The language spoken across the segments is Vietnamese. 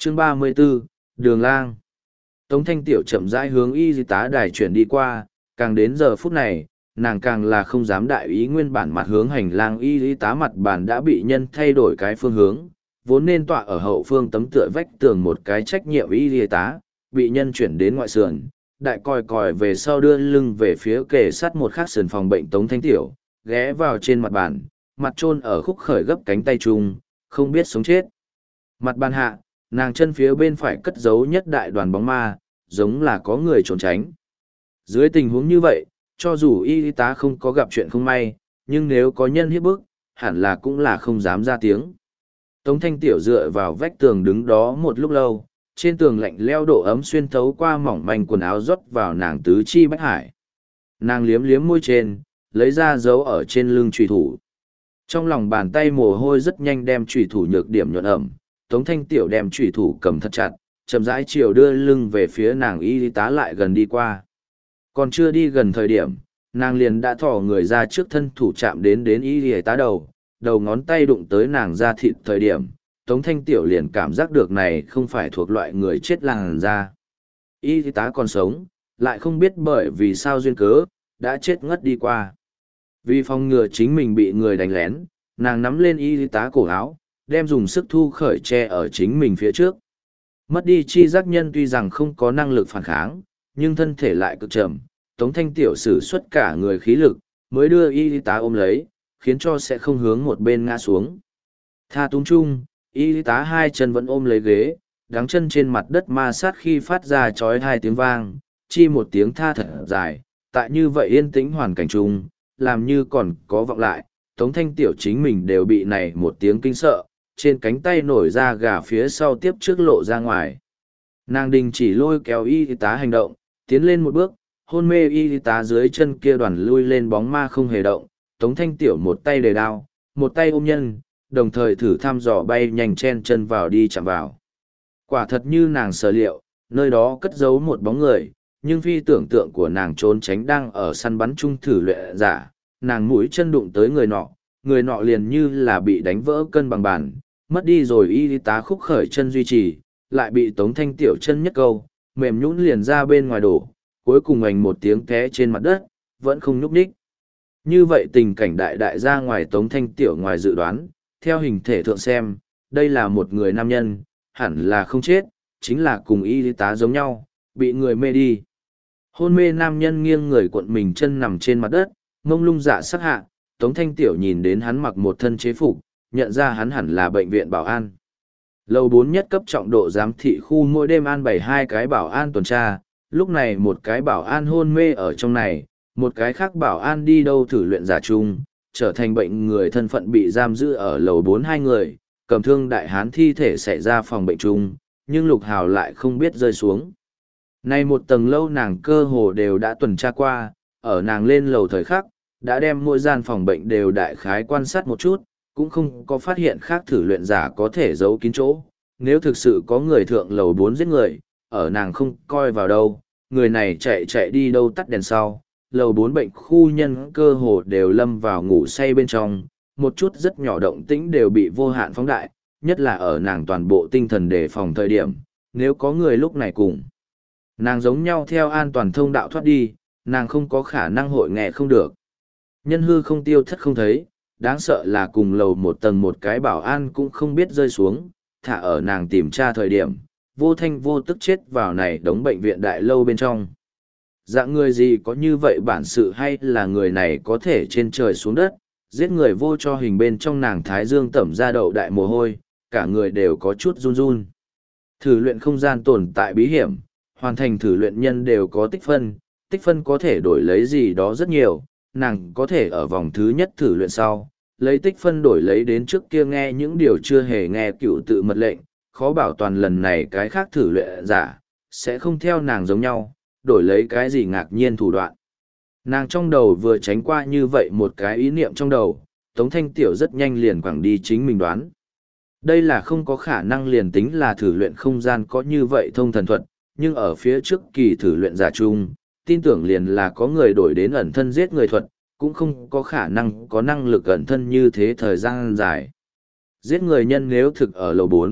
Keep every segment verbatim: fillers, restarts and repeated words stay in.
Chương ba mươi 34, Đường Lang. Tống Thanh Tiểu chậm rãi hướng y tá đài chuyển đi qua, càng đến giờ phút này, nàng càng là không dám đại ý nguyên bản mặt hướng hành lang y tá mặt bàn đã bị nhân thay đổi cái phương hướng, vốn nên tọa ở hậu phương tấm tựa vách tường một cái trách nhiệm y tá, bị nhân chuyển đến ngoại sườn, đại còi còi về sau đưa lưng về phía kề sát một khắc sườn phòng bệnh Tống Thanh Tiểu, ghé vào trên mặt bàn, mặt chôn ở khúc khởi gấp cánh tay chung, không biết sống chết. Mặt bàn hạ, nàng chân phía bên phải cất giấu nhất đại đoàn bóng ma, giống là có người trốn tránh. Dưới tình huống như vậy, cho dù y tá không có gặp chuyện không may, nhưng nếu có nhân hiếp bức, hẳn là cũng là không dám ra tiếng. Tống Thanh Tiểu dựa vào vách tường đứng đó một lúc lâu, trên tường lạnh leo độ ấm xuyên thấu qua mỏng manh quần áo rót vào nàng tứ chi bách hải. Nàng liếm liếm môi trên, lấy ra dấu ở trên lưng trùy thủ. Trong lòng bàn tay mồ hôi rất nhanh đem trùy thủ nhược điểm nhuận ẩm, Tống Thanh Tiểu đem trùy thủ cầm thật chặt, chậm rãi chiều đưa lưng về phía nàng y tá lại gần đi qua. Còn chưa đi gần thời điểm, nàng liền đã thò người ra trước thân thủ chạm đến đến y tá đầu, đầu ngón tay đụng tới nàng da thịt thời điểm, Tống Thanh Tiểu liền cảm giác được này không phải thuộc loại người chết làn da. Y tá còn sống, lại không biết bởi vì sao duyên cớ, đã chết ngất đi qua. Vì phòng ngừa chính mình bị người đánh lén, nàng nắm lên y tá cổ áo, đem dùng sức thu khởi che ở chính mình phía trước. Mất đi chi giác nhân tuy rằng không có năng lực phản kháng, nhưng thân thể lại cực chậm, Tống Thanh Tiểu sử xuất cả người khí lực, mới đưa y tá ôm lấy, khiến cho sẽ không hướng một bên ngã xuống. Tha túng chung, y tá hai chân vẫn ôm lấy ghế, đắng chân trên mặt đất ma sát khi phát ra chói hai tiếng vang, chi một tiếng tha thật dài, tại như vậy yên tĩnh hoàn cảnh chung, làm như còn có vọng lại, Tống Thanh Tiểu chính mình đều bị này một tiếng kinh sợ, trên cánh tay nổi ra gà phía sau tiếp trước lộ ra ngoài. Nàng đình chỉ lôi kéo y tá hành động, tiến lên một bước, hôn mê y tá dưới chân kia đoàn lui lên bóng ma không hề động, Tống Thanh Tiểu một tay đề đao, một tay ôm nhân, đồng thời thử thăm dò bay nhanh chen chân vào đi chạm vào. Quả thật như nàng sở liệu, nơi đó cất giấu một bóng người, nhưng phi tưởng tượng của nàng trốn tránh đang ở săn bắn chung thử luyện giả, nàng mũi chân đụng tới người nọ, người nọ liền như là bị đánh vỡ cân bằng bàn, mất đi rồi y tá khúc khởi chân duy trì, lại bị Tống Thanh Tiểu chân nhất câu, mềm nhũn liền ra bên ngoài đổ, cuối cùng ảnh một tiếng té trên mặt đất, vẫn không nhúc nhích. Như vậy tình cảnh đại đại ra ngoài Tống Thanh Tiểu ngoài dự đoán, theo hình thể thượng xem, đây là một người nam nhân, hẳn là không chết, chính là cùng y tá giống nhau, bị người mê đi. Hôn mê nam nhân nghiêng người cuộn mình chân nằm trên mặt đất, mông lung dạ sắc hạ, Tống Thanh Tiểu nhìn đến hắn mặc một thân chế phục, nhận ra hắn hẳn là bệnh viện bảo an. Lầu bốn nhất cấp trọng độ giám thị khu mỗi đêm an bày hai cái bảo an tuần tra, lúc này một cái bảo an hôn mê ở trong này, một cái khác bảo an đi đâu thử luyện giả chung, trở thành bệnh người thân phận bị giam giữ ở lầu bốn hai người, cầm thương đại hán thi thể xảy ra phòng bệnh chung, nhưng Lục Hào lại không biết rơi xuống. Nay một tầng lâu nàng cơ hồ đều đã tuần tra qua, ở nàng lên lầu thời khắc, đã đem mỗi gian phòng bệnh đều đại khái quan sát một chút, cũng không có phát hiện khác thử luyện giả có thể giấu kín chỗ. Nếu thực sự có người thượng lầu bốn giết người, ở nàng không coi vào đâu, người này chạy chạy đi đâu tắt đèn sau, lầu bốn bệnh khu nhân cơ hồ đều lâm vào ngủ say bên trong, một chút rất nhỏ động tĩnh đều bị vô hạn phóng đại, nhất là ở nàng toàn bộ tinh thần đề phòng thời điểm, nếu có người lúc này cùng. Nàng giống nhau theo an toàn thông đạo thoát đi, nàng không có khả năng hội nghe không được. Nhân hư không tiêu thất không thấy, đáng sợ là cùng lầu một tầng một cái bảo an cũng không biết rơi xuống, thả ở nàng tìm tra thời điểm, vô thanh vô tức chết vào này đống bệnh viện đại lâu bên trong. Dạng người gì có như vậy bản sự hay là người này có thể trên trời xuống đất, giết người vô cho hình bên trong nàng thái dương tẩm ra đậu đại mồ hôi, cả người đều có chút run run. Thử luyện không gian tồn tại bí hiểm, hoàn thành thử luyện nhân đều có tích phân, tích phân có thể đổi lấy gì đó rất nhiều, nàng có thể ở vòng thứ nhất thử luyện sau, lấy tích phân đổi lấy đến trước kia nghe những điều chưa hề nghe cựu tự mật lệnh, khó bảo toàn lần này cái khác thử luyện giả, sẽ không theo nàng giống nhau, đổi lấy cái gì ngạc nhiên thủ đoạn. Nàng trong đầu vừa tránh qua như vậy một cái ý niệm trong đầu, Tống Thanh Tiểu rất nhanh liền quẳng đi chính mình đoán. Đây là không có khả năng liền tính là thử luyện không gian có như vậy thông thần thuật, nhưng ở phía trước kỳ thử luyện giả chung, tin tưởng liền là có người đổi đến ẩn thân giết người thuật, cũng không có khả năng có năng lực ẩn thân như thế thời gian dài. Giết người nhân nếu thực ở lầu bốn,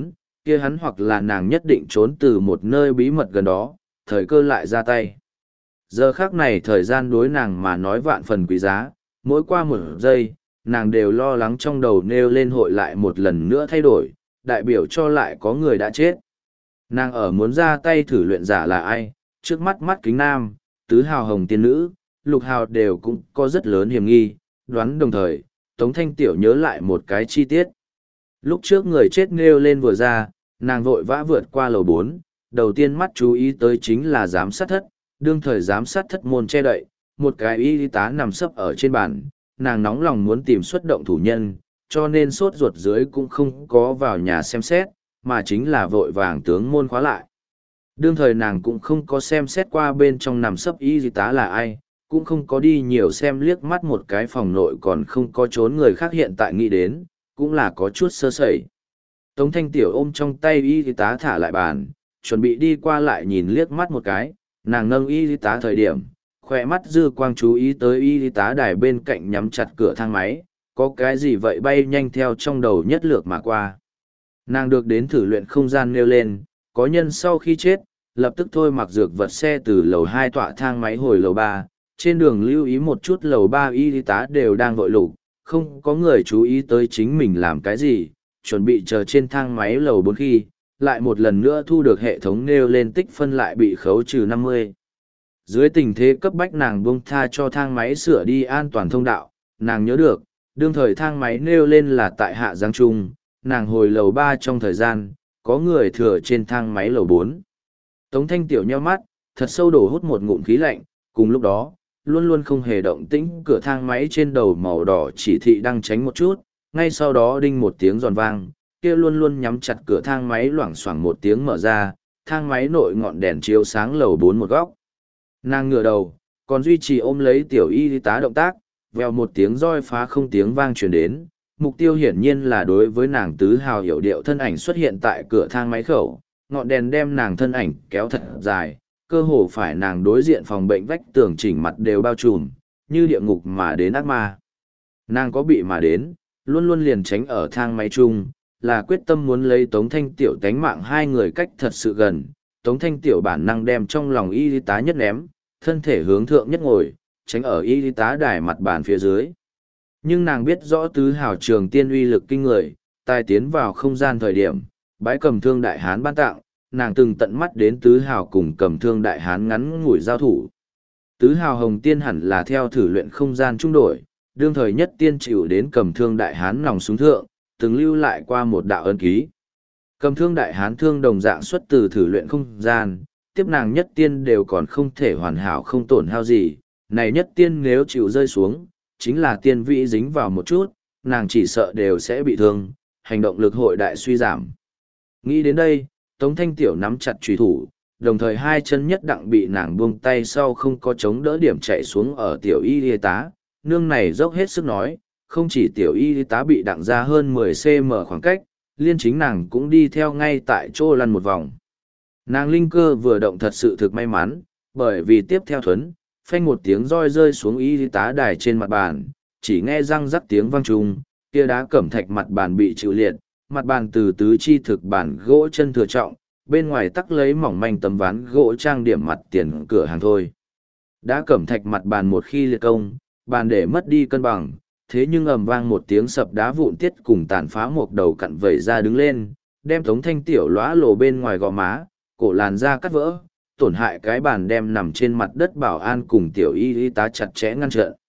kia hắn hoặc là nàng nhất định trốn từ một nơi bí mật gần đó, thời cơ lại ra tay. Giờ khác này thời gian đối nàng mà nói vạn phần quý giá, mỗi qua một giây, nàng đều lo lắng trong đầu nêu lên hội lại một lần nữa thay đổi, đại biểu cho lại có người đã chết. Nàng ở muốn ra tay thử luyện giả là ai, trước mắt mắt kính nam, tứ hào hồng tiên nữ, lục hào đều cũng có rất lớn hiểm nghi, đoán đồng thời, Tống Thanh Tiểu nhớ lại một cái chi tiết. Lúc trước người chết nêu lên vừa ra, nàng vội vã vượt qua lầu bốn, đầu tiên mắt chú ý tới chính là giám sát thất, đương thời giám sát thất môn che đậy, một cái y tá nằm sấp ở trên bàn, nàng nóng lòng muốn tìm xuất động thủ nhân, cho nên sốt ruột dưới cũng không có vào nhà xem xét, mà chính là vội vàng tướng môn khóa lại. Đương thời nàng cũng không có xem xét qua bên trong nằm sấp y tá là ai, cũng không có đi nhiều xem liếc mắt một cái phòng nội còn không có trốn người khác hiện tại nghĩ đến, cũng là có chút sơ sẩy. Tống Thanh Tiểu ôm trong tay y tá thả lại bàn, chuẩn bị đi qua lại nhìn liếc mắt một cái, nàng nâng y tá thời điểm, khỏe mắt dư quang chú ý tới y tá đài bên cạnh nhắm chặt cửa thang máy, có cái gì vậy bay nhanh theo trong đầu nhất lược mà qua. Nàng được đến thử luyện không gian nêu lên, có nhân sau khi chết, lập tức thôi mặc dược vật xe từ lầu hai tọa thang máy hồi lầu ba, trên đường lưu ý một chút lầu ba y tá đều đang vội lục, không có người chú ý tới chính mình làm cái gì, chuẩn bị chờ trên thang máy lầu bốn khi, lại một lần nữa thu được hệ thống nêu lên tích phân lại bị khấu trừ năm mươi. Dưới tình thế cấp bách nàng buông tha cho thang máy sửa đi an toàn thông đạo, nàng nhớ được, đương thời thang máy nêu lên là tại Hạ Giang Trung, nàng hồi lầu ba trong thời gian, có người thừa trên thang máy lầu bốn. Tống Thanh Tiểu nheo mắt, thật sâu đổ hút một ngụm khí lạnh, cùng lúc đó, luôn luôn không hề động tĩnh cửa thang máy trên đầu màu đỏ chỉ thị đang tránh một chút, ngay sau đó đinh một tiếng giòn vang, kia luôn luôn nhắm chặt cửa thang máy loảng xoảng một tiếng mở ra, thang máy nội ngọn đèn chiếu sáng lầu bốn một góc. Nàng ngửa đầu, còn duy trì ôm lấy tiểu y tá động tác, vèo một tiếng roi phá không tiếng vang truyền đến, mục tiêu hiển nhiên là đối với nàng tứ hào hiểu điệu thân ảnh xuất hiện tại cửa thang máy khẩu, ngọn đèn đem nàng thân ảnh kéo thật dài, cơ hồ phải nàng đối diện phòng bệnh vách tường chỉnh mặt đều bao trùm, như địa ngục mà đến ác ma. Nàng có bị mà đến, luôn luôn liền tránh ở thang máy chung, là quyết tâm muốn lấy Tống Thanh Tiểu tánh mạng hai người cách thật sự gần. Tống Thanh Tiểu bản năng đem trong lòng y tá nhất ném, thân thể hướng thượng nhất ngồi, tránh ở y tá đài mặt bàn phía dưới. Nhưng nàng biết rõ tứ hào trường tiên uy lực kinh người, tài tiến vào không gian thời điểm, bái cầm thương đại hán ban tặng, nàng từng tận mắt đến tứ hào cùng cầm thương đại hán ngắn ngủi giao thủ. Tứ hào hồng tiên hẳn là theo thử luyện không gian trung đổi, đương thời nhất tiên chịu đến cầm thương đại hán nòng súng thượng, từng lưu lại qua một đạo ân ký. Cầm thương đại hán thương đồng dạng xuất từ thử luyện không gian, tiếp nàng nhất tiên đều còn không thể hoàn hảo không tổn hao gì, này nhất tiên nếu chịu rơi xuống, chính là tiên vị dính vào một chút, nàng chỉ sợ đều sẽ bị thương, hành động lực hội đại suy giảm. Nghĩ đến đây, Tống Thanh Tiểu nắm chặt chùy thủ, đồng thời hai chân nhất đặng bị nàng buông tay sau không có chống đỡ điểm chạy xuống ở tiểu y tá, nương này dốc hết sức nói, không chỉ tiểu y tá bị đặng ra hơn mười xăng ti mét khoảng cách, liên chính nàng cũng đi theo ngay tại chỗ lăn một vòng. Nàng linh cơ vừa động thật sự thực may mắn, bởi vì tiếp theo thuấn, phanh một tiếng roi rơi xuống y tá đài trên mặt bàn, chỉ nghe răng rắc tiếng vang trùng, kia đá cẩm thạch mặt bàn bị chịu liệt, mặt bàn từ tứ chi thực bản gỗ chân thừa trọng, bên ngoài tắc lấy mỏng manh tấm ván gỗ trang điểm mặt tiền cửa hàng thôi. Đá cẩm thạch mặt bàn một khi liệt công, bàn để mất đi cân bằng, thế nhưng ầm vang một tiếng sập đá vụn tiết cùng tàn phá một đầu cặn vẩy ra đứng lên, đem Tống Thanh Tiểu lóa lộ bên ngoài gò má, cổ làn da cắt vỡ, tổn hại cái bàn đem nằm trên mặt đất bảo an cùng tiểu y y tá chặt chẽ ngăn trận.